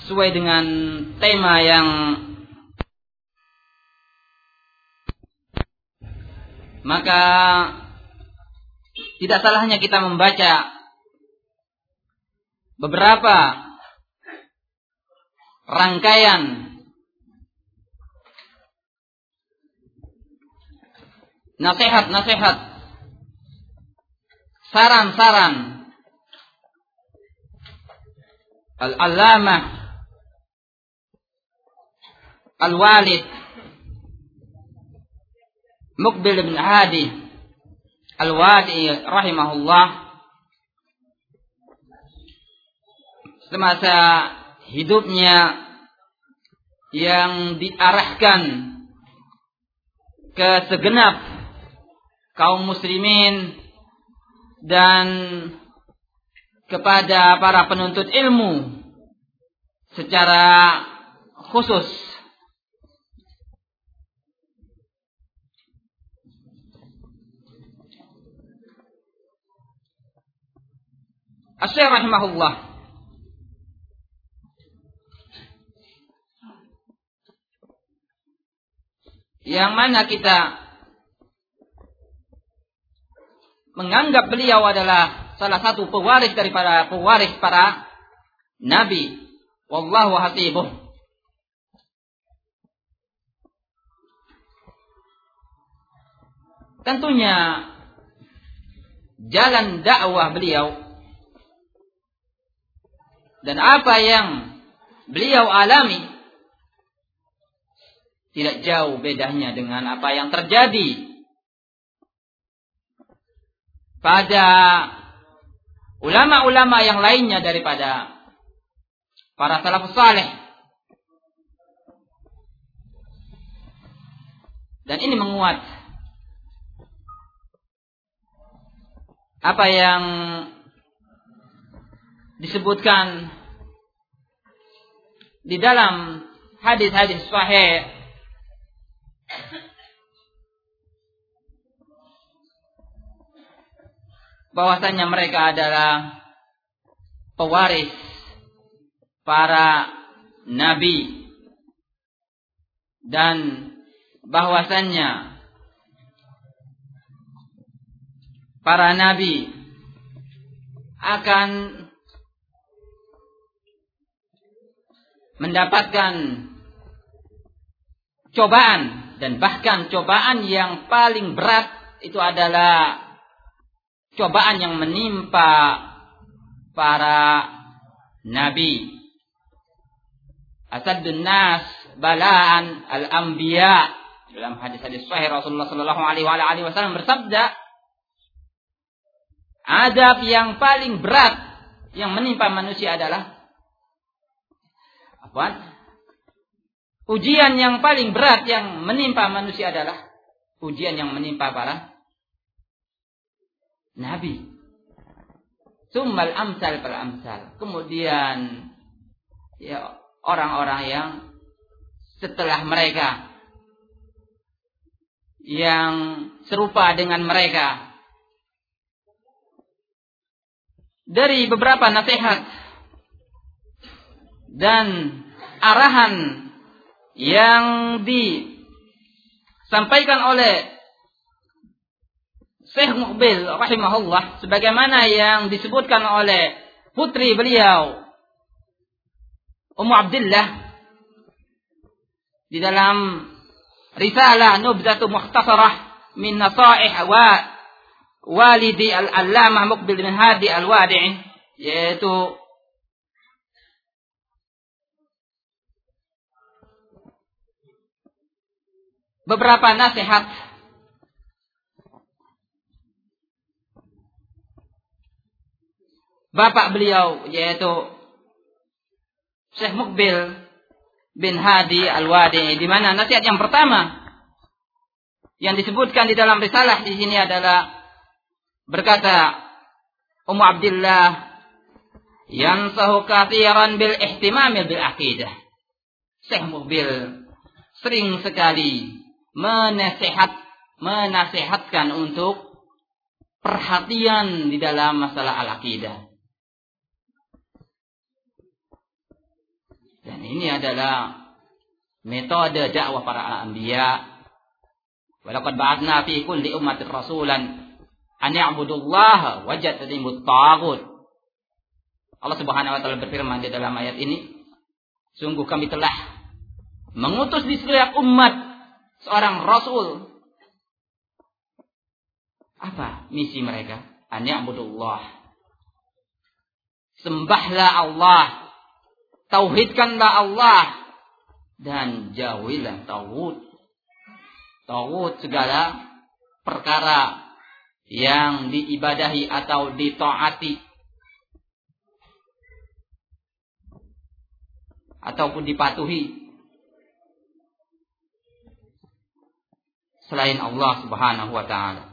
sesuai dengan tema yang maka tidak salahnya kita membaca beberapa rangkaian nasihat-nasihat, saran-saran Al-Allamah Al-Walid Muqbil bin Hadi Al-Wadi'i rahimahullah semasa hidupnya yang diarahkan ke segenap kaum muslimin dan kepada para penuntut ilmu secara khusus. Asy-Syaikh rahimahullah yang mana kita menganggap beliau adalah salah satu pewaris daripada pewaris para nabi. Wallahu hasibuh. Tentunya jalan dakwah beliau dan apa yang beliau alami tidak jauh bedanya dengan apa yang terjadi pada ulama-ulama yang lainnya daripada para salafus saleh. Dan ini menguat apa yang disebutkan di dalam hadis-hadis sahih bahwasanya mereka adalah pewaris para nabi dan bahwasanya para nabi akan mendapatkan cobaan dan bahkan cobaan yang paling berat itu adalah cobaan yang menimpa para nabi. Asaddun nas balaan al-anbiya. Dalam hadis-hadis sahih Rasulullah sallallahu alaihi wasallam bersabda, azab yang paling berat yang menimpa manusia adalah ujian yang paling berat yang menimpa manusia adalah ujian yang menimpa para nabi. Summal amsal fal amsal. Kemudian ya orang-orang yang setelah mereka yang serupa dengan mereka. Dari beberapa nasihat dan arahan yang disampaikan oleh Syekh Muqbil rahimahullah sebagaimana yang disebutkan oleh putri beliau Ummu Abdillah di dalam risalah Nubzatu Mukhtasarah min Nasaih wa Walidi Al-Allamah Muqbil bin Hadi Al-Wadi'i, yaitu beberapa nasihat bapak beliau yaitu Syekh Muqbil bin Hadi Al-Wadi'i, di mana nasihat yang pertama yang disebutkan di dalam risalah di sini adalah berkata Ummu Abdillah, yansahu katsiran bil ihtimam bil aqidah. Syekh Muqbil sering sekali menasihatkan untuk perhatian di dalam masalah al-aqidah. Ini adalah metode dakwah para anbiya. Walaqad ba'atsna fi kulli ummatin rasulan an ya'budullaha wajtanibut taghut. Allah Subhanahu wa taala berfirman di dalam ayat ini, sungguh kami telah mengutus di setiap umat seorang rasul. Apa misi mereka? An ya'budullah. Sembahlah Allah, tauhidkanlah Allah, dan jauhilah taghut. Taghut segala perkara yang diibadahi atau ditaati ataupun dipatuhi selain Allah Subhanahu wa taala.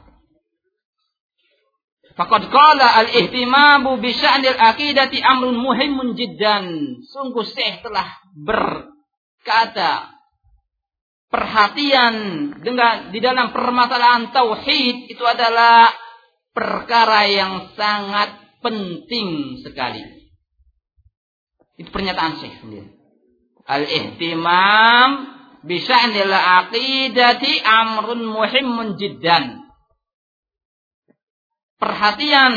Faqad qala al-ihtimamu bi sya'nil aqidati amrun muhimun jiddan. Sungguh Syekh telah berkata, perhatian di dalam permasalahan tauhid itu adalah perkara yang sangat penting sekali. Itu pernyataan Syekh sendiri. Al-ihtimam bi sya'nil aqidati amrun muhimun jiddan. Perhatian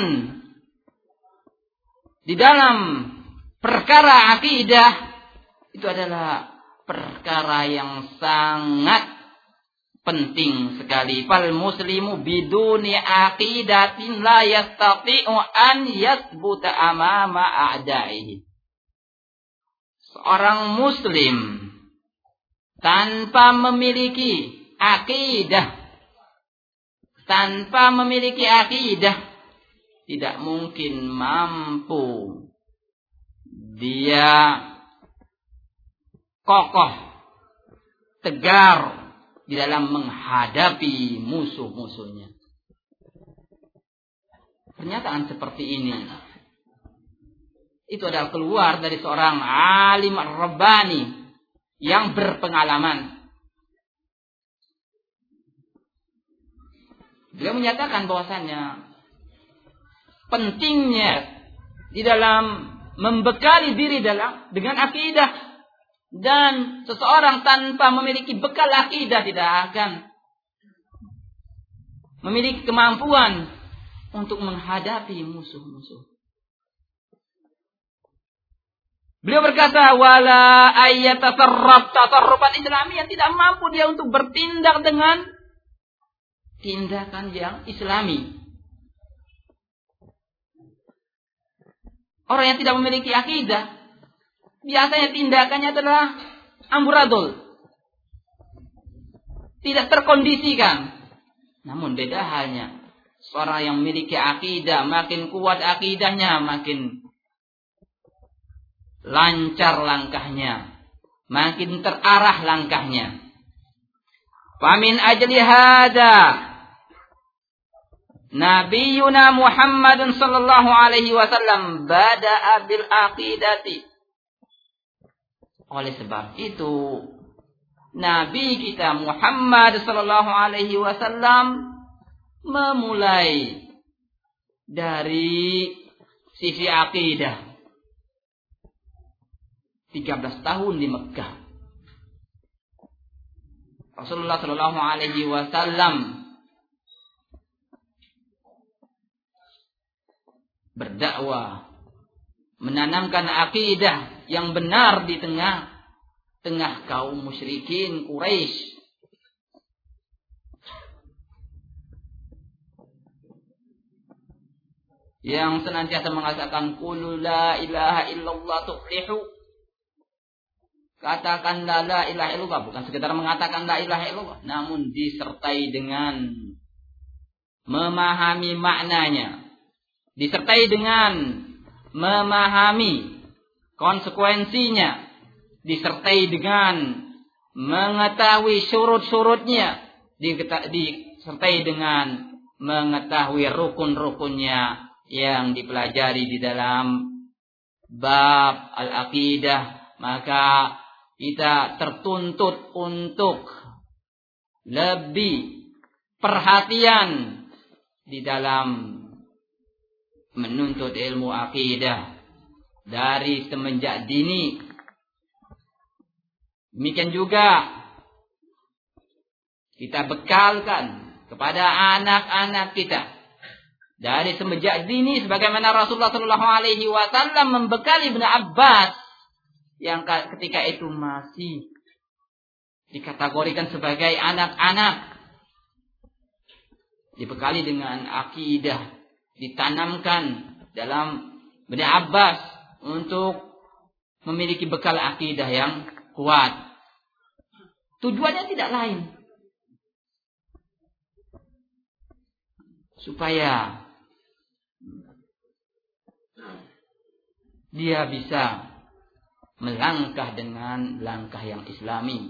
di dalam perkara akidah itu adalah perkara yang sangat penting sekali. Fal muslimu biduni aqidatin la yastati'u an yathbuta amama a'da'ihi. Seorang muslim tanpa memiliki akidah, tidak mungkin mampu dia kokoh, tegar di dalam menghadapi musuh-musuhnya. Pernyataan seperti ini itu adalah keluar dari seorang alim rabbani yang berpengalaman. Beliau menyatakan bahwasannya pentingnya di dalam membekali diri dengan akidah, dan seseorang tanpa memiliki bekal akidah tidak akan memiliki kemampuan untuk menghadapi musuh-musuh. Beliau berkata, wala ayyatasarraf tasarrufan islamiyyan, tidak mampu dia untuk bertindak dengan tindakan yang islami. Orang yang tidak memiliki akidah biasanya tindakannya adalah amburadul, tidak terkondisikan. Namun beda halnya seorang yang memiliki akidah, makin kuat akidahnya, makin lancar langkahnya, makin terarah langkahnya. Famin ajli hada Nabiyuna Muhammadun sallallahu alaihi wasallam bada'a bil aqidati. Oleh sebab itu Nabi kita Muhammad sallallahu alaihi wasallam memulai dari sisi akidah. 13 tahun di Mekah. Rasulullah sallallahu alaihi wasallam berdakwah, menanamkan akidah yang benar di tengah kaum musyrikin Quraisy. Yang senantiasa mengatakan qul la ilaha illallah tuflihu. Katakanlah la ilaha illallah, bukan sekedar mengatakan la ilaha illallah, namun disertai dengan memahami maknanya, disertai dengan memahami konsekuensinya, disertai dengan mengetahui syurut-syurutnya, disertai dengan mengetahui rukun-rukunnya yang dipelajari di dalam bab al-aqidah. Maka kita tertuntut untuk lebih perhatian di dalam menuntut ilmu akidah dari semenjak dini. Demikian juga kita bekalkan kepada anak-anak kita dari semenjak dini, sebagaimana Rasulullah SAW membekali Ibnu Abbas yang ketika itu masih dikategorikan sebagai anak-anak, dibekali dengan akidah, ditanamkan dalam Ibnu Abbas untuk memiliki bekal akidah yang kuat. Tujuannya tidak lain, supaya dia bisa melangkah dengan langkah yang islami.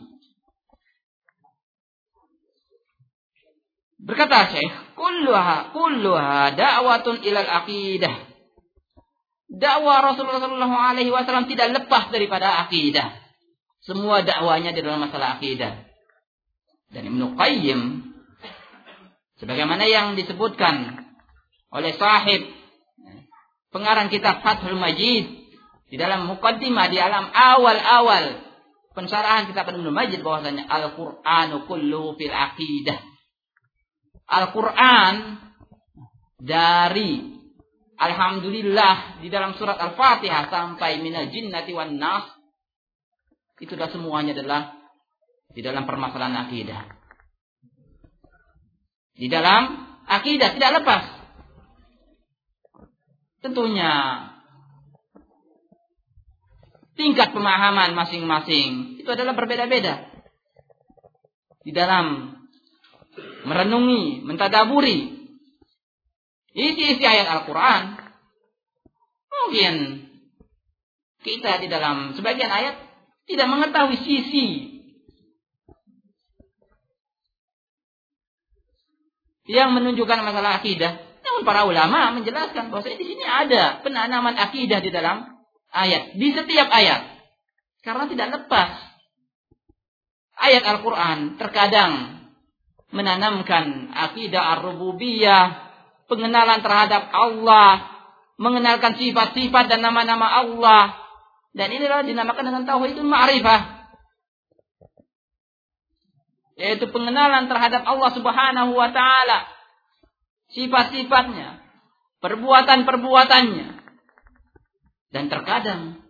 Berkata Syekh, kulluha da'watun ilal aqidah. Dakwah Rasulullah SAW tidak lepas daripada akidah. Semua dakwanya di dalam masalah akidah. Dan Ibnu Qayyim, sebagaimana yang disebutkan oleh sahib pengarang kitab Fathul Majid di dalam muqaddimah, di dalam awal-awal pensarahan kitab Ibnu Majid, bahwasanya Al-Qur'anu kulluhu fil aqidah. Al-Qur'an dari alhamdulillah di dalam surat Al-Fatihah sampai minal jinnati wan nas, itu dah semuanya adalah di dalam permasalahan akidah. Di dalam akidah tidak lepas. Tentunya tingkat pemahaman masing-masing itu adalah berbeda-beda. Di dalam merenungi, mentadaburi isi-isi ayat Al-Quran, mungkin kita di dalam sebagian ayat tidak mengetahui sisi yang menunjukkan masalah akidah. Namun para ulama menjelaskan bahwa di sini ada penanaman akidah di dalam ayat, di setiap ayat. Karena tidak lepas. Ayat Al-Quran terkadang menanamkan akidah ar-rububiyah, pengenalan terhadap Allah, mengenalkan sifat-sifat dan nama-nama Allah. Dan inilah dinamakan dengan tauhidul ma'rifah, yaitu pengenalan terhadap Allah Subhanahu wa taala, sifat-sifatnya, perbuatan-perbuatannya. Dan terkadang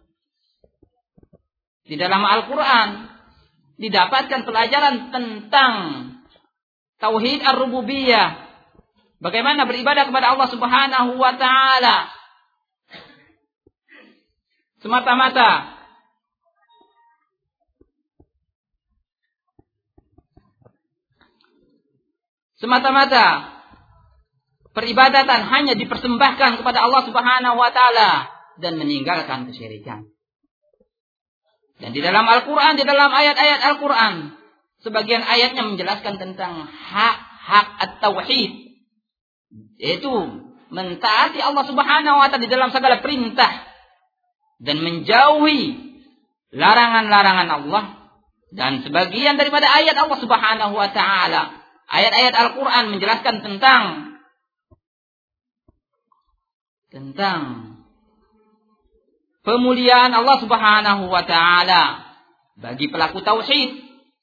di dalam Al-Quran didapatkan pelajaran tentang tauhid ar-rububiyah, bagaimana beribadah kepada Allah Subhanahu wa taala semata-mata peribadatan hanya dipersembahkan kepada Allah Subhanahu wa taala dan meninggalkan kesyirikan. Dan di dalam Al-Quran, di dalam ayat-ayat Al-Quran, sebagian ayatnya menjelaskan tentang hak-hak at-tauhid, yaitu mentaati Allah Subhanahu wa taala di dalam segala perintah dan menjauhi larangan-larangan Allah. Dan sebagian daripada ayat Allah Subhanahu wa taala, ayat-ayat Al-Quran menjelaskan tentang pemuliaan Allah Subhanahu wa taala bagi pelaku tauhid,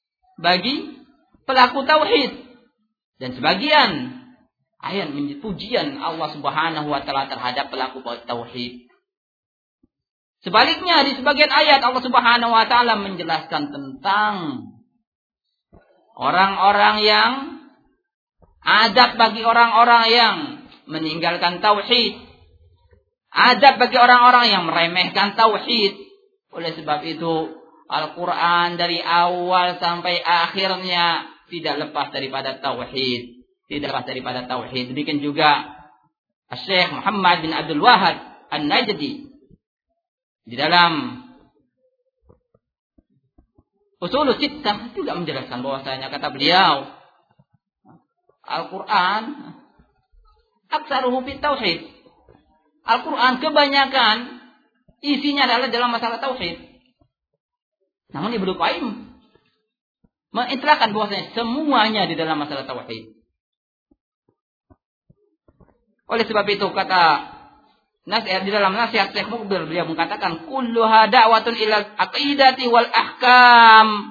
dan sebagian ayat pujian Allah Subhanahu wa taala terhadap pelaku tauhid. Sebaliknya di sebagian ayat Allah Subhanahu wa taala menjelaskan tentang orang-orang yang adab bagi orang-orang yang meninggalkan tauhid, adab bagi orang-orang yang meremehkan tauhid. Oleh sebab itu Al-Quran dari awal sampai akhirnya tidak lepas daripada tauhid. Demikian juga Syekh Muhammad bin Abdul Wahhab An-Najdi di dalam Ushulus Sittah juga menjelaskan bahwasanya, kata beliau, Al-Quran aktsaruhu fit tauhid. Al-Quran kebanyakan isinya adalah dalam masalah tauhid. Namun Ibnu Qayyim mengitlaqkan bahwasanya semuanya di dalam masalah tauhid. Oleh sebab itu kata Di dalam nasihat Syekh Muqbil beliau mengatakan kulluha da'watun ila aqidati wal ahkam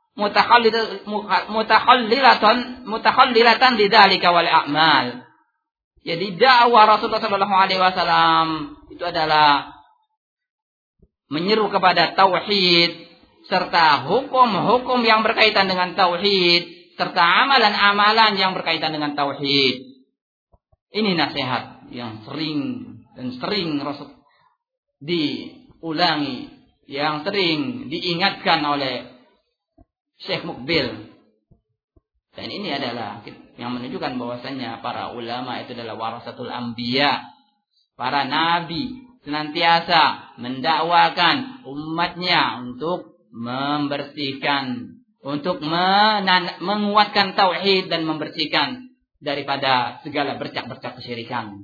mutakhallilatan lidzalika wal a'mal. Jadi dakwah Rasulullah sallallahu alaihi wasallam itu adalah menyeru kepada tauhid serta hukum-hukum yang berkaitan dengan tauhid serta amalan-amalan yang berkaitan dengan tauhid. Ini nasihat yang sering Rasul diulangi, yang sering diingatkan oleh Syekh Muqbil. Dan ini adalah yang menunjukkan bahwasannya para ulama itu adalah warasatul anbiya. Para nabi senantiasa mendakwakan umatnya untuk membersihkan, untuk menguatkan tauhid dan membersihkan daripada segala bercak-bercak kesyirikan.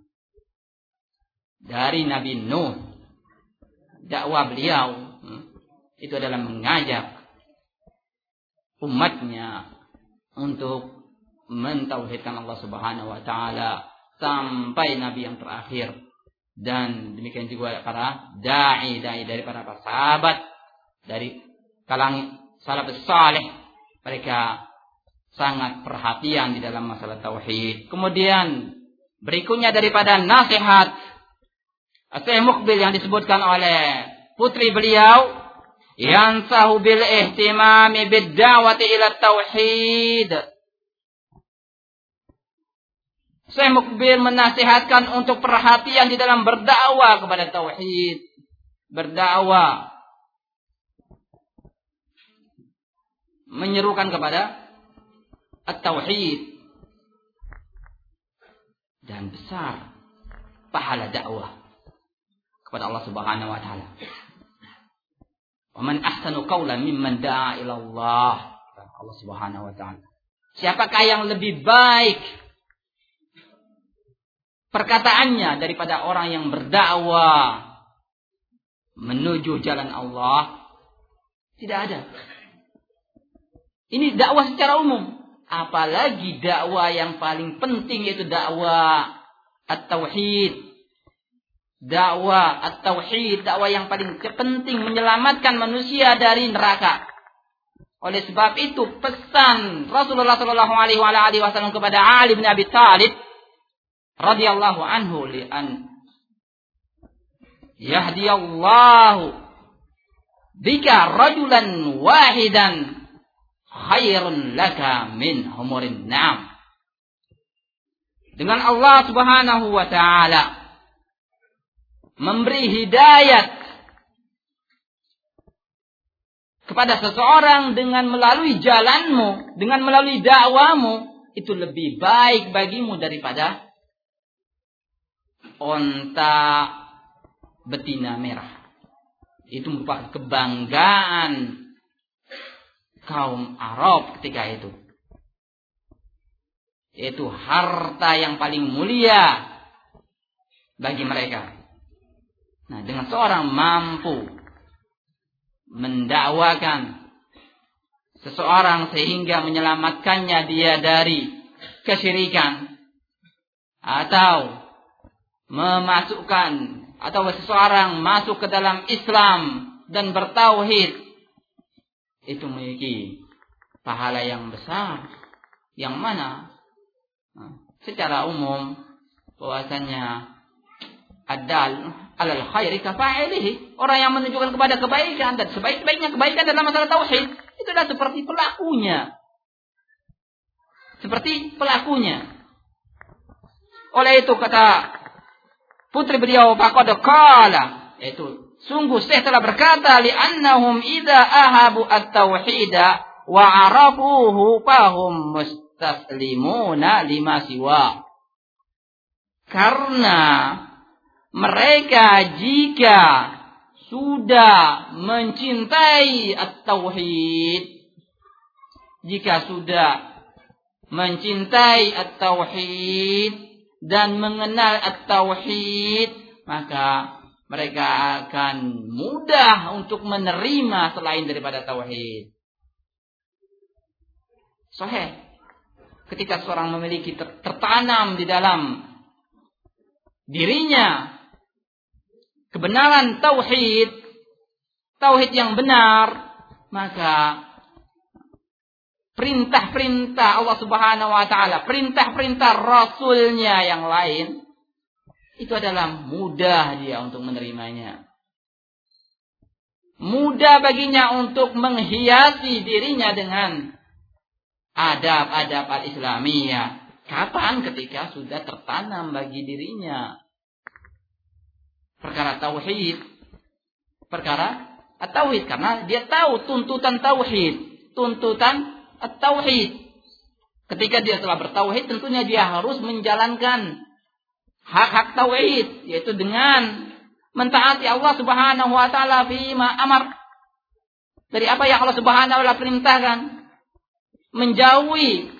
Dari Nabi Nuh, dakwah beliau itu adalah mengajak umatnya untuk mentauhidkan Allah Subhanahu wa taala sampai nabi yang terakhir. Dan demikian juga para dai dari para sahabat dari kalangan salafus saleh, mereka sangat perhatian di dalam masalah tauhid. Kemudian berikutnya daripada nasihat Syekh Muqbil yang disebutkan oleh putri beliau, yansahu bil ihtimami bid da'wati ila tauhid. Syekh Muqbil menasihatkan untuk perhatian di dalam berdakwah kepada tauhid, berdakwah menyerukan kepada at-tauhid, dan besar pahala dakwah kepada Allah Subhanahu wa taala. Wa man ahsanu qawlan mimman da'a ila Allah. Allah Subhanahu wa taala. Siapakah yang lebih baik perkataannya daripada orang yang berdakwah menuju jalan Allah? Tidak ada. Ini dakwah secara umum. Apalagi dakwah yang paling penting yaitu dakwah at-tauhid. Dakwah at-tauhid, dakwah yang paling penting menyelamatkan manusia dari neraka. Oleh sebab itu pesan Rasulullah sallallahu alaihi wasallam kepada Ali bin Abi Thalib radhiyallahu anhu li an yahdiyallahu bika rajulan wahidan khairun laka min humurin na'am. Dengan Allah Subhanahu wa taala memberi hidayat kepada seseorang dengan melalui jalanmu, dengan melalui dakwamu, itu lebih baik bagimu daripada onta betina merah. Itu merupakan kebanggaan kaum Arab ketika itu. Yaitu harta yang paling mulia bagi mereka. Nah, dengan seorang mampu mendakwakan seseorang sehingga menyelamatkannya dia dari kesyirikan, atau memasukkan atau seseorang masuk ke dalam Islam dan bertauhid, itu memiliki pahala yang besar, yang mana secara umum bahwasanya adal alal khairi kafa'ilihi, orang yang menunjukkan kepada kebaikan dan sebaik-baiknya kebaikan dalam masalah tauhid itu adalah seperti pelakunya. Seperti pelakunya. Oleh itu kata putri beliau faqad qala, yaitu sungguh Syekh telah berkata li'annahum idza ahabu at-tauhida wa arafuhu fahum mustaslimuna lima siwa. Karena mereka jika sudah mencintai at-tauhid, jika sudah mencintai at-tauhid dan mengenal at-tauhid, maka mereka akan mudah untuk menerima selain daripada tauhid. Sahih. Ketika seorang memiliki tertanam di dalam dirinya kebenaran tauhid yang benar, maka perintah-perintah Allah Subhanahu wa taala, perintah-perintah rasulnya yang lain, itu adalah mudah dia untuk menerimanya. Mudah baginya untuk menghiasi dirinya dengan adab-adab al-islamiyah. Kapan? Ketika sudah tertanam bagi dirinya perkara tauhid, karena dia tahu tuntutan tauhid. Ketika dia telah bertauhid, tentunya dia harus menjalankan hak-hak tauhid, yaitu dengan mentaati Allah Subhanahu wa taala fima amar, dari apa yang Allah Subhanahu wa taala perintahkan, menjauhi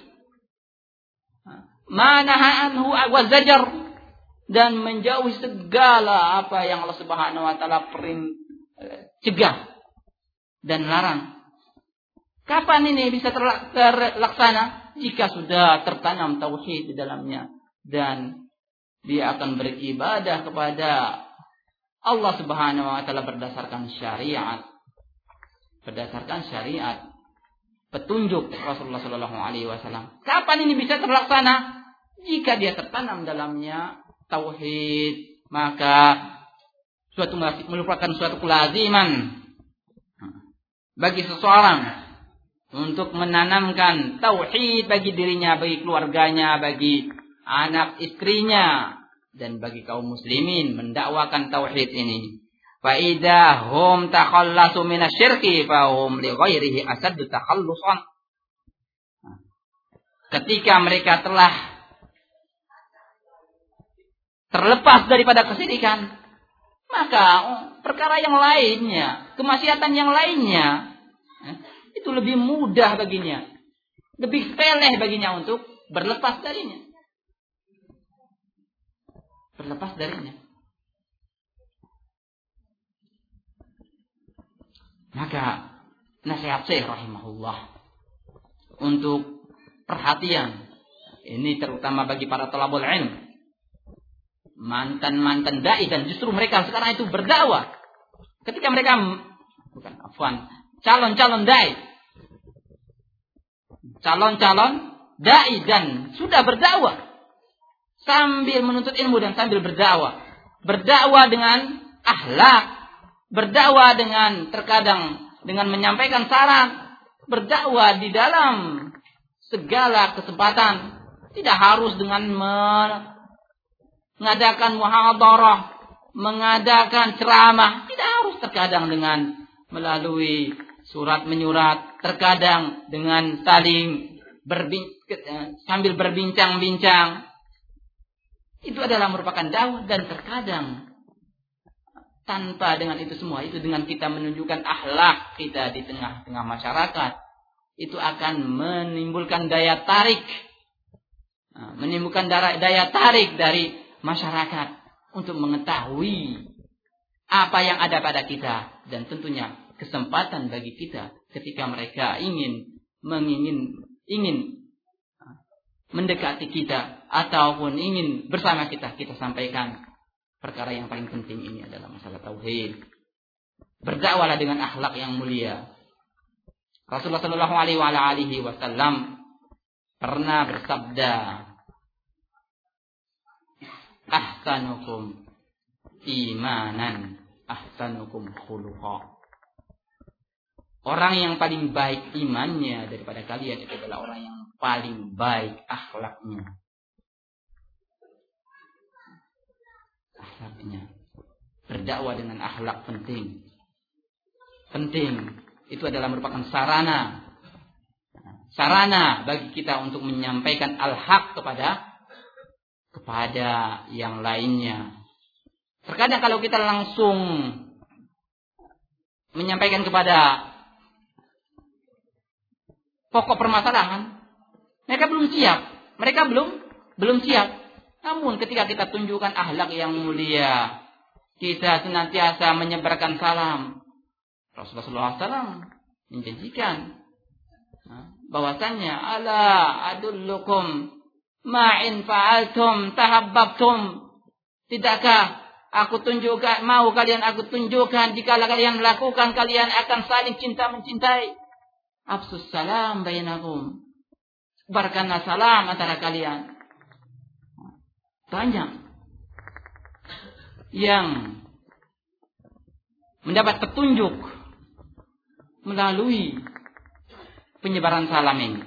ma naha anhu wa zajar, dan menjauhi segala apa yang Allah Subhanahu wa taala cegah dan larang. Kapan ini bisa terlaksana? Jika sudah tertanam tauhid di dalamnya dan dia akan beribadah kepada Allah Subhanahu wa taala berdasarkan syariat, petunjuk Rasulullah sallallahu alaihi wasallam. Kapan ini bisa terlaksana? Jika dia tertanam dalamnya tauhid, maka merupakan suatu kelaziman bagi seseorang untuk menanamkan tauhid bagi dirinya, bagi keluarganya, bagi anak istrinya, dan bagi kaum muslimin mendakwakan tauhid ini. Fa idza hum takhallasu minasyirki fa hum li ghairihi asaddu takhallusan. Ketika mereka telah terlepas daripada kesyirikan, maka perkara yang lainnya, kemaksiatan yang lainnya, itu lebih mudah baginya, lebih sepele baginya untuk berlepas darinya. Maka nasihat Syekh rahimahullah untuk perhatian ini terutama bagi para thalabul ilm, mantan dai, dan justru mereka sekarang itu berdakwah. Ketika mereka calon-calon dai dan sudah berdakwah sambil menuntut ilmu dan sambil berdakwah dengan akhlak, berdakwah dengan terkadang dengan menyampaikan saran, berdakwah di dalam segala kesempatan, tidak harus dengan mengadakan muhadharah, mengadakan ceramah, tidak harus, terkadang dengan melalui surat menyurat, terkadang dengan saling sambil berbincang-bincang. Itu adalah merupakan dakwah, dan terkadang tanpa dengan itu semua, itu dengan kita menunjukkan akhlak kita di tengah-tengah masyarakat, itu akan menimbulkan daya tarik, dari masyarakat untuk mengetahui apa yang ada pada kita, dan tentunya kesempatan bagi kita ketika mereka ingin mendekati kita ataupun ingin bersama kita sampaikan perkara yang paling penting ini adalah masalah tauhid. Berdakwahlah dengan akhlak yang mulia. Rasulullah sallallahu alaihi wasallam pernah bersabda, ahsanukum imanan ahsanukum khuluqa. Orang yang paling baik imannya daripada kalian itu adalah orang yang paling baik akhlaknya. Berdakwah dengan akhlak penting. Itu adalah merupakan sarana bagi kita untuk menyampaikan al-haq kepada yang lainnya. Terkadang kalau kita langsung menyampaikan kepada pokok permasalahan, mereka belum siap. Namun ketika kita tunjukkan akhlak yang mulia, kita senantiasa menyebarkan salam. Rasulullah SAW menjanjikan bahwasannya, ala adullukum ma'in fa'altum tahabbabtum. Tidakkah Aku tunjukkan, mau kalian aku tunjukkan, jika kalian lakukan, kalian akan saling cinta mencintai. Afsus salam bainakum. Sebarkanlah salam antara kalian. Banyak yang mendapat petunjuk melalui penyebaran salam ini.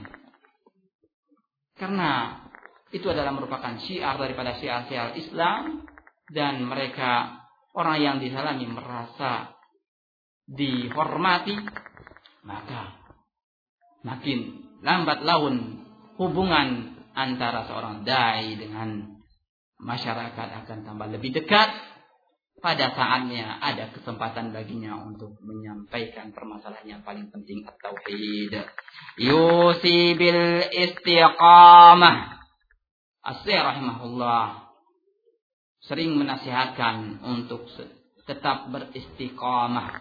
Karena itu adalah merupakan syiar daripada syiar-syiar Islam, dan mereka orang yang disalami merasa dihormati, maka makin lambat laun hubungan antara seorang dai dengan masyarakat akan tambah lebih dekat. Pada saatnya ada kesempatan baginya untuk menyampaikan permasalahan yang paling penting, at-tauhid. Yusi bil istiqamah. As-Syaikh rahimahullah sering menasihatkan untuk tetap beristiqamah.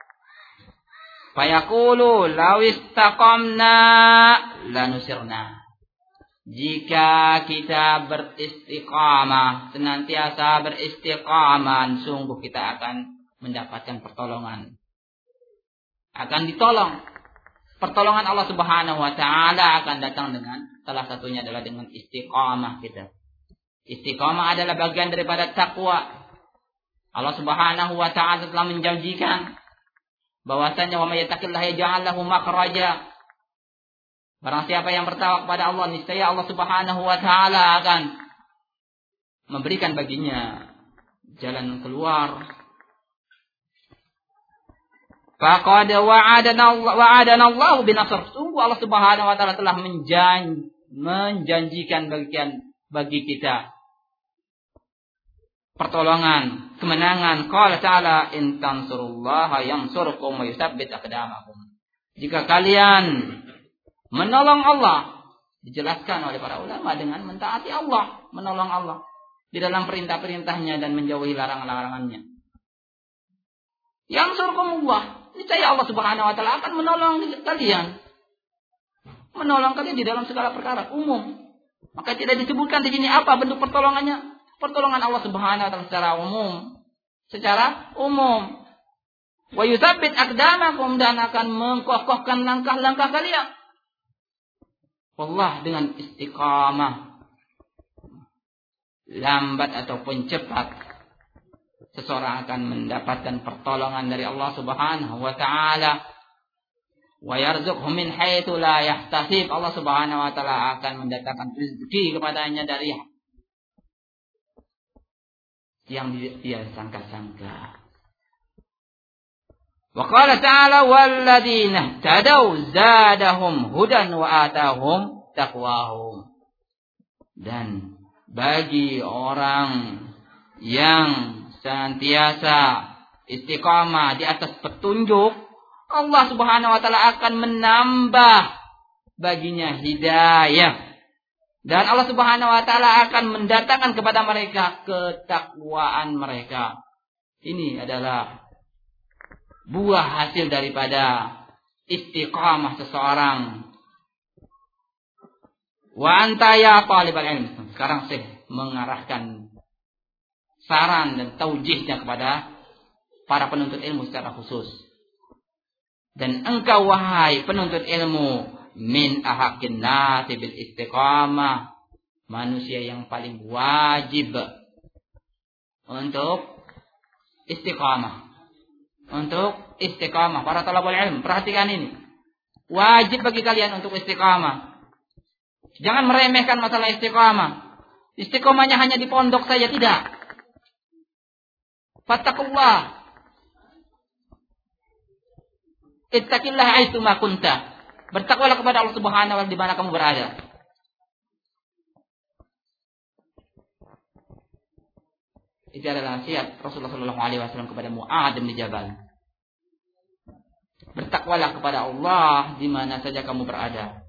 Fayaqulu law istaqamna lanusirna. Jika kita beristiqamah, senantiasa beristiqamah, sungguh kita akan mendapatkan pertolongan. Akan ditolong. Pertolongan Allah Subhanahu wa taala akan datang dengan salah satunya adalah dengan istiqamah kita. Istiqamah adalah bagian daripada takwa. Allah Subhanahu wa taala telah menjanjikan bahwasanya wa may yattaqillaha yaj'al lahu makhraja. Barang siapa yang bertawakal kepada Allah, niscaya Allah Subhanahu wa taala akan memberikan baginya jalan keluar. Faqad wa'adana Allah binasr. Sungguh Allah Subhanahu wa taala telah menjanjikan bagi kita pertolongan, kemenangan. Qala ta'ala in tansurullaha yansurkum wa yutsabbit aqdamakum. Jika kalian menolong Allah, dijelaskan oleh para ulama dengan mentaati Allah, menolong Allah di dalam perintah-perintahnya dan menjauhi larangan-larangannya. Yang surkumullah, niscaya Allah Subhanahu wa taala akan menolong kalian. Menolong kalian di dalam segala perkara umum. Maka tidak disebutkan di sini apa bentuk pertolongannya. Pertolongan Allah Subhanahu wa taala secara umum. Secara umum. Wa yutsabbit aqdamakum, dan akan mengkokohkan langkah-langkah kalian. Allah dengan istiqamah, lambat ataupun cepat, seseorang akan mendapatkan pertolongan dari Allah Subhanahu wa taala. Wa yarzuqhu min haitsu la yahtasib. Allah Subhanahu wa taala akan mendatangkan rezeki kepadanya dari yang dia sangka-sangka. Wa qala ta'ala walladzina tadaw zadahum hudan wa atahum taqwahum. Dan bagi orang yang senantiasa istiqamah di atas petunjuk, Allah Subhanahu wa taala akan menambah baginya hidayah. Dan Allah Subhanahu wa taala akan mendatangkan kepada mereka ketakwaan mereka. Ini adalah buah hasil daripada istiqamah seseorang. Wa anta ya talibal ilm. Sekarang saya mengarahkan saran dan taujihnya kepada para penuntut ilmu secara khusus. Dan engkau wahai penuntut ilmu, min ahaqqin nasi bil istiqamah, manusia yang paling wajib untuk istiqamah. Untuk istiqamah, para talabul ilm, perhatikan ini. Wajib bagi kalian untuk istiqamah. Jangan meremehkan masalah istiqamah. Istiqamahnya hanya di pondok saja, tidak. Fattaqullah. Ittaqillah haitsu ma kunta. Bertakwalah kepada Allah Subhanahu wa taala di mana kamu berada. Itu adalah nasihat Rasulullah SAW kepada Mu'adz bin Jabal. Bertakwalah kepada Allah di mana saja kamu berada.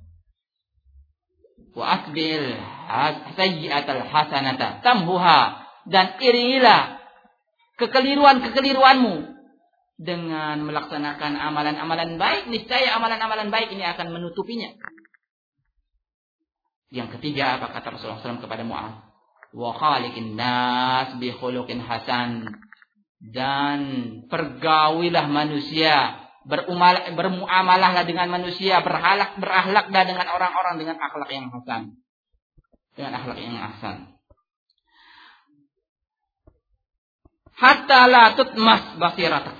Wa asbil sayyi'atal hasanata tamhuha, dan iringilah kekeliruan-kekeliruanmu dengan melaksanakan amalan-amalan baik. Niscaya amalan-amalan baik ini akan menutupinya. Yang ketiga, apa kata Rasulullah SAW kepada Mu'adz? wa khaliqin nas bi khuluqin hasan, dan pergaulilah manusia, bermuamalahlah dengan manusia, berakhlaklah dengan orang-orang dengan akhlak yang hasan. Dengan akhlak yang hasan. Hatta la tutmas basiratak.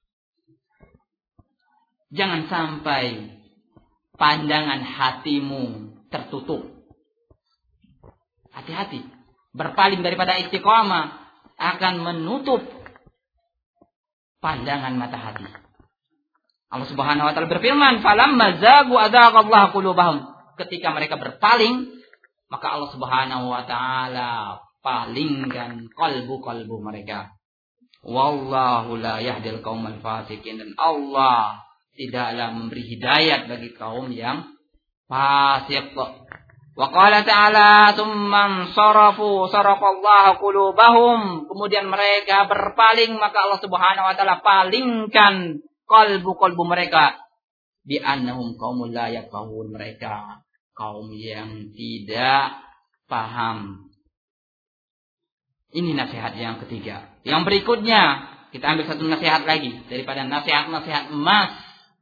Jangan sampai pandangan hatimu tertutup. Hati-hati. Berpaling daripada istiqamah akan menutup pandangan mata hati. Allah Subhanahu wa taala berfirman, "Falamma zagu adzaqallahu qulubahum." Ketika mereka berpaling, maka Allah Subhanahu wa taala palingkan kalbu-kalbu mereka. Wallahu la yahdil qaumal fasikin, dan Allah tidaklah memberi hidayat bagi kaum yang fasik. Wa qala ta'ala, "Tsumman sarafu sarafallahu qulubahum." Kemudian mereka berpaling, maka Allah Subhanahu wa taala palingkan kalbu-kalbu mereka. Bi annahum qaumul la yafqahun, mereka kaum yang tidak paham. Ini nasihat yang ketiga. Yang berikutnya, kita ambil satu nasihat lagi daripada nasihat-nasihat emas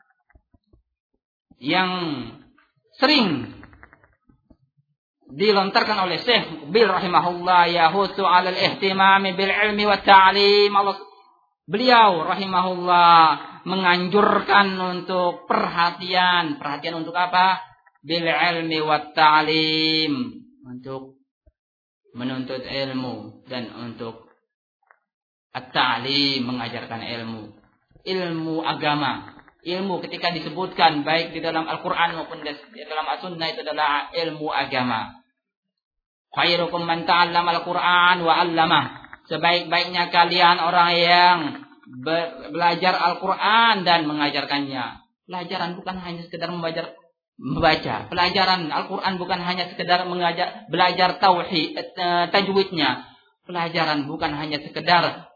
yang sering dilontarkan oleh Syekh Bil rahimahullah, yahusu 'alal ihtimami bil ilmi wat ta'lim. Beliau rahimahullah menganjurkan untuk perhatian untuk apa? Bil ilmi wat ta'lim, untuk menuntut ilmu dan untuk at-ta'lim, mengajarkan ilmu agama. Ilmu ketika disebutkan baik di dalam Al-Quran maupun di dalam As-Sunnah itu adalah ilmu agama. Khairukum man ta'allama al-Quran wa 'allamah. Sebaik-baiknya kalian orang yang belajar Al-Quran dan mengajarkannya. Pelajaran bukan hanya sekedar membaca. Pelajaran Al-Quran bukan hanya sekedar belajar tauhid, tajwidnya. Pelajaran bukan hanya sekedar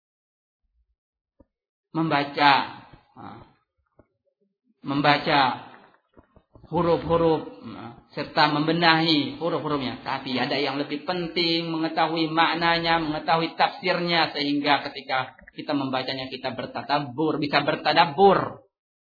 membaca huruf-huruf serta membenahi huruf-hurufnya, tapi ada yang lebih penting, mengetahui maknanya, mengetahui tafsirnya, sehingga ketika kita membacanya kita bisa bertadabbur.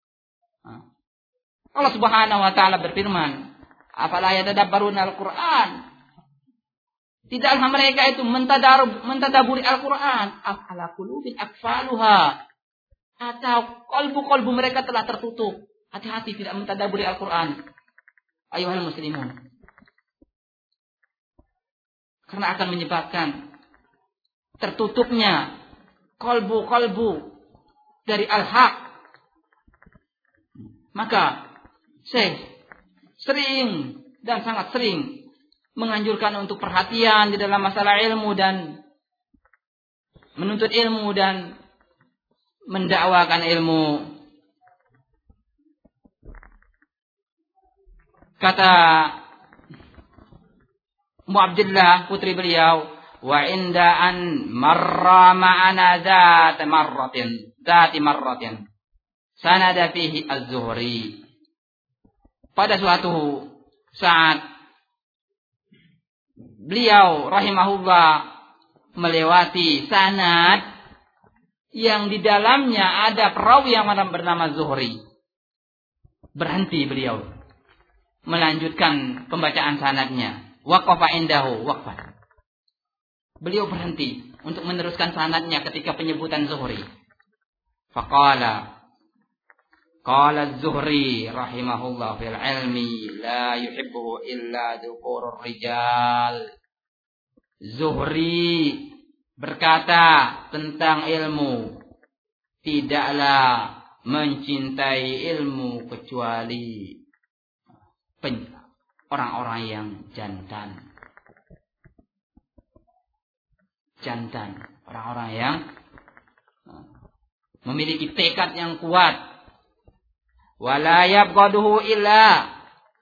Allah Subhanahu wa taala berfirman, "Afala yatadabbaruna al-Qur'an?" Tidaklah mereka itu mentadaburi Al-Qur'an, ala qulubin aqfaluha, atau kalbu-kalbu mereka telah tertutup. Hati-hati tidak mentadaburi Al-Qur'an. Ayuhal muslimun. Karena akan menyebabkan tertutupnya kalbu-kalbu dari al-haq. Maka Syekh sering dan sangat sering menganjurkan untuk perhatian di dalam masalah ilmu dan menuntut ilmu dan mendakwakan ilmu. Kata Ummu Abdillah, putri beliau, "Wa inda an marra ma'ana dzati marratin sanada fihi az-Zuhri." Pada suatu saat beliau rahimahullah melewati sanad yang di dalamnya ada perawi yang bernama Zuhri. Berhenti beliau melanjutkan pembacaan sanadnya. Waqafa indahu waqfan. Beliau berhenti untuk meneruskan sanadnya ketika penyebutan Zuhri. Faqala Az-Zuhri rahimahullah fil ilmi la yuhibbuhu illa dhukurur rijal. Zuhri berkata tentang ilmu, tidaklah mencintai ilmu kecuali orang-orang yang jantan, orang-orang yang memiliki tekad yang kuat. Wala yabghaduhu illa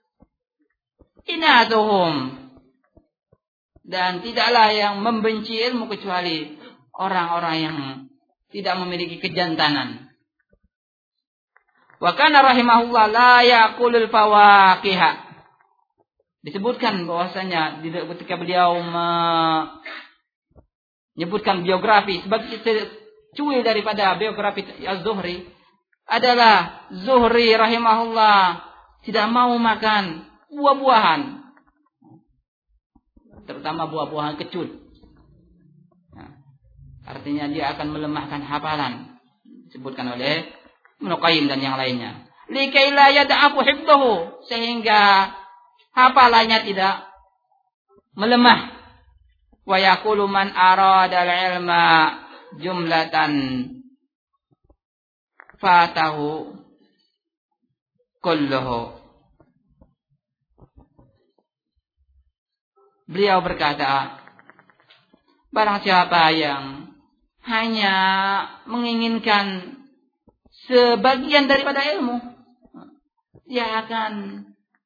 inatuhum, dan tidaklah yang membenci ilmu kecuali orang-orang yang tidak memiliki kejantanan. Wa kana rahimahullah la yaqulul fawaqiha. Disebutkan bahwasanya ketika beliau menyebutkan biografi sebagai cuil daripada biografi Az-Zuhri adalah Zuhri rahimahullah tidak mau makan buah-buahan, terutama buah-buahan kecut. Artinya dia akan melemahkan hafalan. Disebutkan oleh Ibnu Qayyim dan yang lainnya. Likai la yad'afu hifdhahu, sehingga hafalannya tidak melemah. Wa yaqulu man arada al-ilma jumlatan fatahu kulluhu. Beliau berkata, barang siapa yang hanya menginginkan sebagian daripada ilmu, dia akan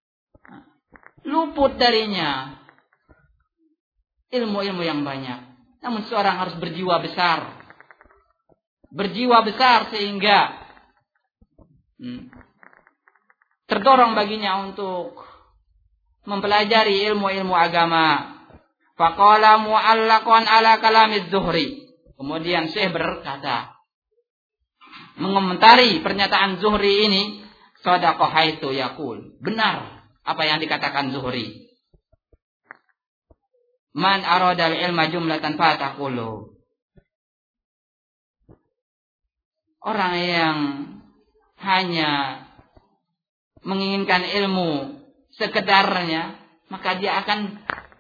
luput darinya ilmu-ilmu yang banyak. Namun seorang harus berjiwa besar. Berjiwa besar sehingga terdorong baginya untuk mempelajari ilmu-ilmu agama. Faqala mu'allaqan ala kalamiz Zuhri. Kemudian Syekh berkata, mengomentari pernyataan Zuhri ini, shadaqa haitsu yaqul. Benar apa yang dikatakan Zuhri. Man aradal ilma jumlatan fataqulu. Orang yang hanya menginginkan ilmu sekedarnya, maka dia akan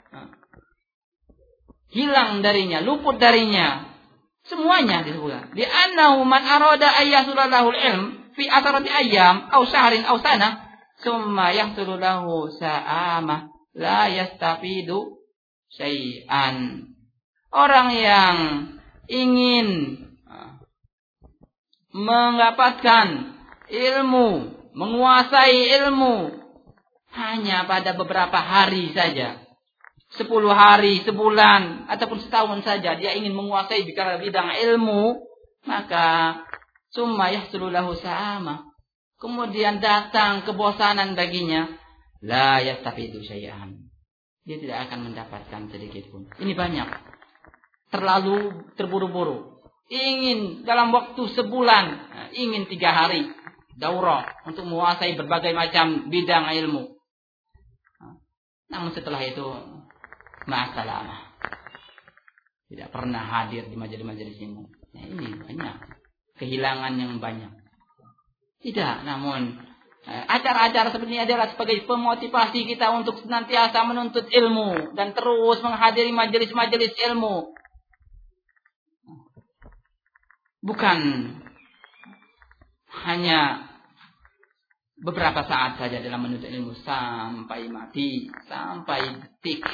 hilang darinya, luput darinya. Semuanya disebutkan. Di annahu man arada ayyasulallahu ilm fi asharati ayyam aw shahrin aw sana, summa yahsulu lahu sa'ama la yastafidu syai'an. Orang yang ingin mendapatkan ilmu, menguasai ilmu hanya pada beberapa hari saja, 10 hari, sebulan, ataupun setahun saja, dia ingin menguasai bidang ilmu, maka summa yahsulu lahu sa'ama, kemudian datang kebosanan baginya, la yastafidu syai'an, dia tidak akan mendapatkan sedikit pun. Ini banyak, terlalu terburu-buru, ingin dalam waktu sebulan, ingin 3 hari daurah untuk menguasai berbagai macam bidang ilmu. Namun setelah itu ma'asalamah, tidak pernah hadir di majelis-majelis ilmu. Nah, ini banyak kehilangan yang banyak. Tidak, namun acara-acara seperti ini adalah sebagai pemotivasi kita untuk senantiasa menuntut ilmu dan terus menghadiri majelis-majelis ilmu. Bukan hanya beberapa saat saja dalam menuntut ilmu sampai mati, sampai detik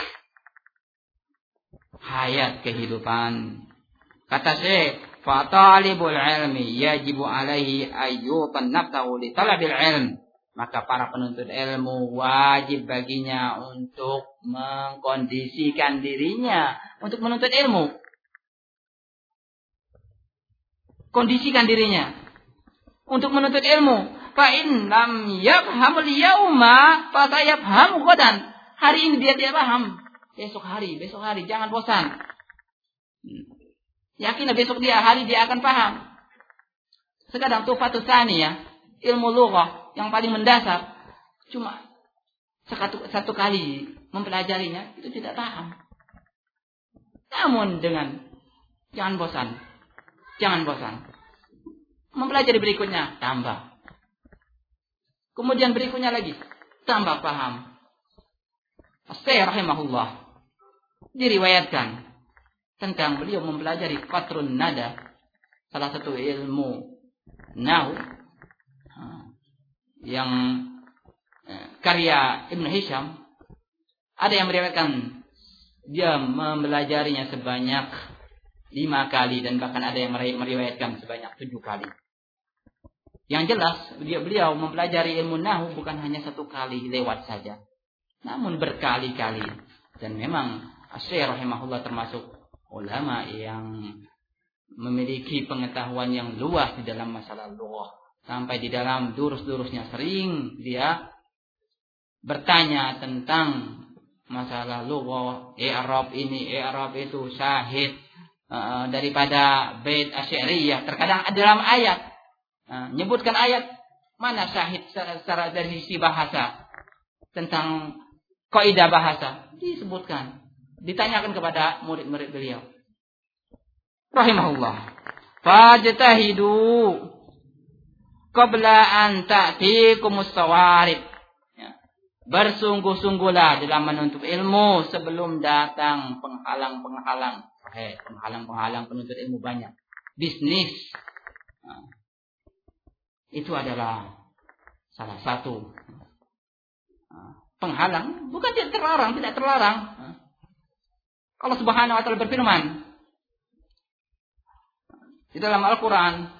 hayat kehidupan. Kata Syekh, fa talibul ilmi yajibu alaihi ayyutan nafsahu li talabil ilm. Maka para penuntut ilmu wajib baginya untuk mengkondisikan dirinya untuk menuntut ilmu. Kondisikan dirinya untuk menuntut ilmu. Fa in lam yafhamul yauma fa sayafhamu ghadan. Hari ini dia tidak paham, besok hari, jangan bosan. Yakinlah besok hari dia akan paham. Sekadang tufatus tsaniyah, ilmu lughah yang paling mendasar, cuma satu kali mempelajarinya itu tidak paham. Namun jangan bosan. Mempelajari berikutnya tambah. Kemudian berikutnya lagi tambah paham. As-Syekh rahimahullah diriwayatkan tentang beliau mempelajari qatrun nada, salah satu ilmu nahwu yang karya Ibnu Hisham. Ada yang meriwayatkan dia mempelajarinya sebanyak 5 kali dan bahkan ada yang meriwayatkan sebanyak 7 kali. Yang jelas beliau mempelajari ilmu nahwu bukan hanya 1 kali lewat saja, namun berkali-kali. Dan memang Asy-Syaikh rahimahullah termasuk ulama yang memiliki pengetahuan yang luas di dalam masalah lughah. Sampai di dalam durus-durusnya sering dia bertanya tentang masalah lughah, i'rab ini, i'rab itu, syahid daripada bait asy'ariyah. Terkadang dalam ayat menyebutkan ayat mana syahid secara dari sisi bahasa tentang kaidah bahasa disebutkan, ditanyakan kepada murid-murid beliau rahimahullah. Fajtahidu qabla an ta'tikumus sawarib. Bersungguh-sungguhlah dalam menuntut ilmu sebelum datang penghalang-penghalang. Penghalang-penghalang penuntut ilmu banyak. Bisnis. Itu adalah salah satu penghalang. Bukan tidak terlarang. Allah Subhanahu wa taala berfirman di dalam Al-Quran,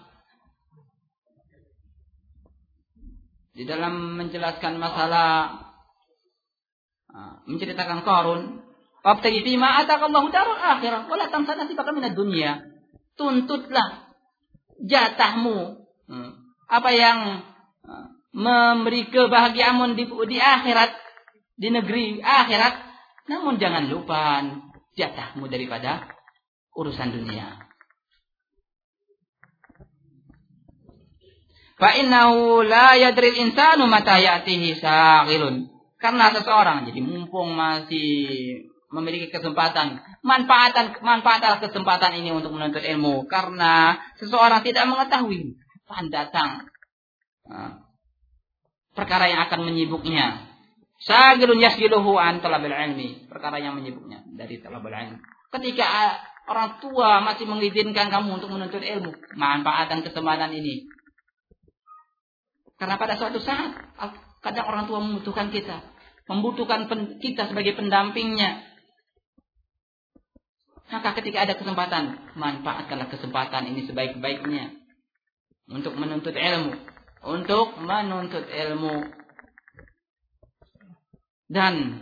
di dalam menjelaskan masalah menceritakan Qarun, wabtaghi fima ataakallahu darul akhirah wala tansa nasibaka minad dunya. Tuntutlah jatahmu, apa yang memberi kebahagiaanmu di akhirat, di negeri akhirat, namun jangan lupa jatahmu daripada urusan dunia. Fa innahu la yadri al-insanu mata ya'tihi saghilun. Karena seseorang, jadi mumpung masih memiliki kesempatan, manfaatkan kesempatan ini untuk menuntut ilmu, karena seseorang tidak mengetahui kapan datang perkara yang akan menyibuknya. Saghilun yasghiluhu an talabil ilmi, perkara yang menyibuknya dari talabul ilmi. Ketika orang tua masih mengizinkan kamu untuk menuntut ilmu, manfaatkan kesempatan ini. Karena pada suatu saat kadang orang tua membutuhkan kita sebagai pendampingnya. Maka ketika ada kesempatan, manfaatkanlah kesempatan ini sebaik-baiknya untuk menuntut ilmu, dan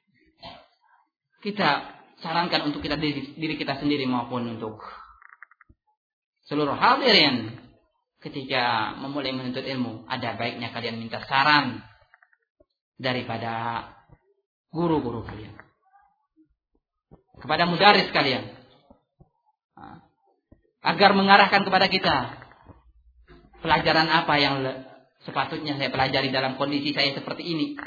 kita sarankan untuk kita diri kita sendiri maupun untuk seluruh hadirin. Ketika memulai menuntut ilmu, ada baiknya kalian minta saran daripada guru-guru kalian, kepada mudaris kalian, agar mengarahkan kepada kita pelajaran apa yang sepatutnya saya pelajari dalam kondisi saya seperti ini.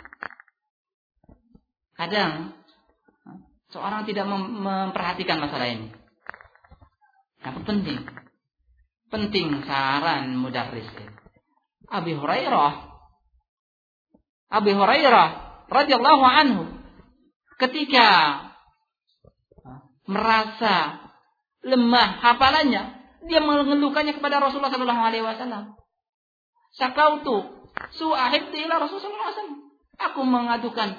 Kadang seorang tidak memperhatikan masalah ini. Tapi penting saran mudarris. Abi Hurairah radhiyallahu anhu ketika merasa lemah hafalannya, dia mengeluhkannya kepada Rasulullah sallallahu alaihi wasallam. Sakautu su'ahibti ila Rasulullah sallallahu alaihi wasallam. Aku mengadukan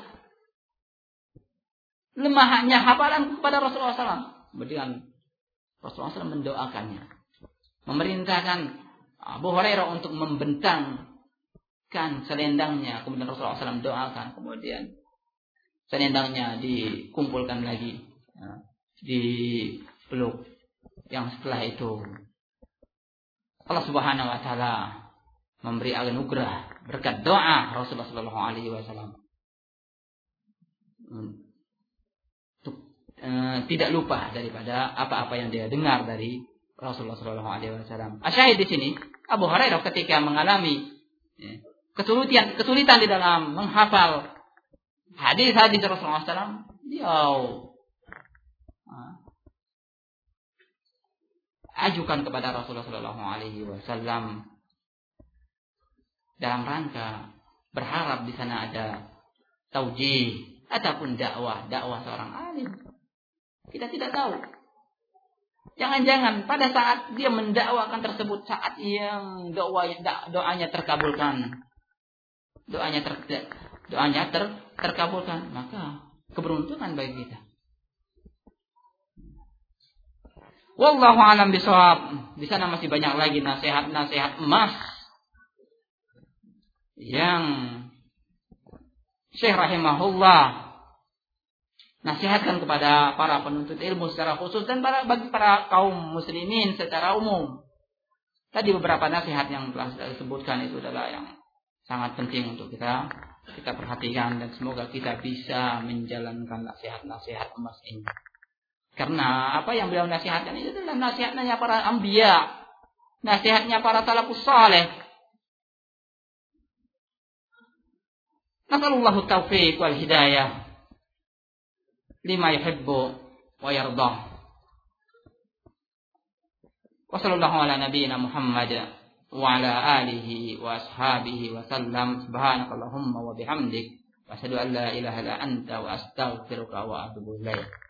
lemahnya hafalan kepada Rasulullah SAW. Kemudian Rasulullah SAW mendoakannya, memerintahkan Abu Hurairah untuk membentangkan selendangnya. Kemudian Rasulullah SAW doakan. Kemudian selendangnya dikumpulkan lagi, dipeluk. Yang setelah itu Allah Subhanahu Wa Taala memberi anugerah berkat doa Rasulullah SAW. Tidak lupa daripada apa-apa yang dia dengar dari Rasulullah SAW. Asyahid di sini, Abu Hurairah ketika mengalami kesulitan di dalam menghafal hadis-hadis Rasulullah SAW, dia ajukan kepada Rasulullah SAW dalam rangka berharap di sana ada taujih ataupun dakwah seorang alim. Kita tidak tahu. Jangan-jangan pada saat dia mendakwakan tersebut, saat yang doanya terkabulkan, terkabulkan, maka keberuntungan bagi kita. Wallahu a'lam bishawab. Di sana masih banyak lagi nasihat-nasihat emas yang Syekh rahimahullah nasihatkan kepada para penuntut ilmu secara khusus dan bagi para kaum muslimin secara umum. Tadi beberapa nasihat yang telah saya sebutkan itu adalah yang sangat penting untuk kita kita perhatikan dan semoga kita bisa menjalankan nasihat-nasihat emas ini. Karena apa yang beliau nasihatkan itu adalah nasihatnya para anbiya, nasihatnya para salafus saleh. Nasallallahu taufiq wal hidayah lima yuhibbu wa yardah. Wa sallallahu ala nabiyyina Muhammad wa ala alihi wa ashabihi wa sallam. Subhanakallahumma wa bihamdik wa asyhadu an la ilaha illa anta wa astaghfiruka wa atubu ilaik.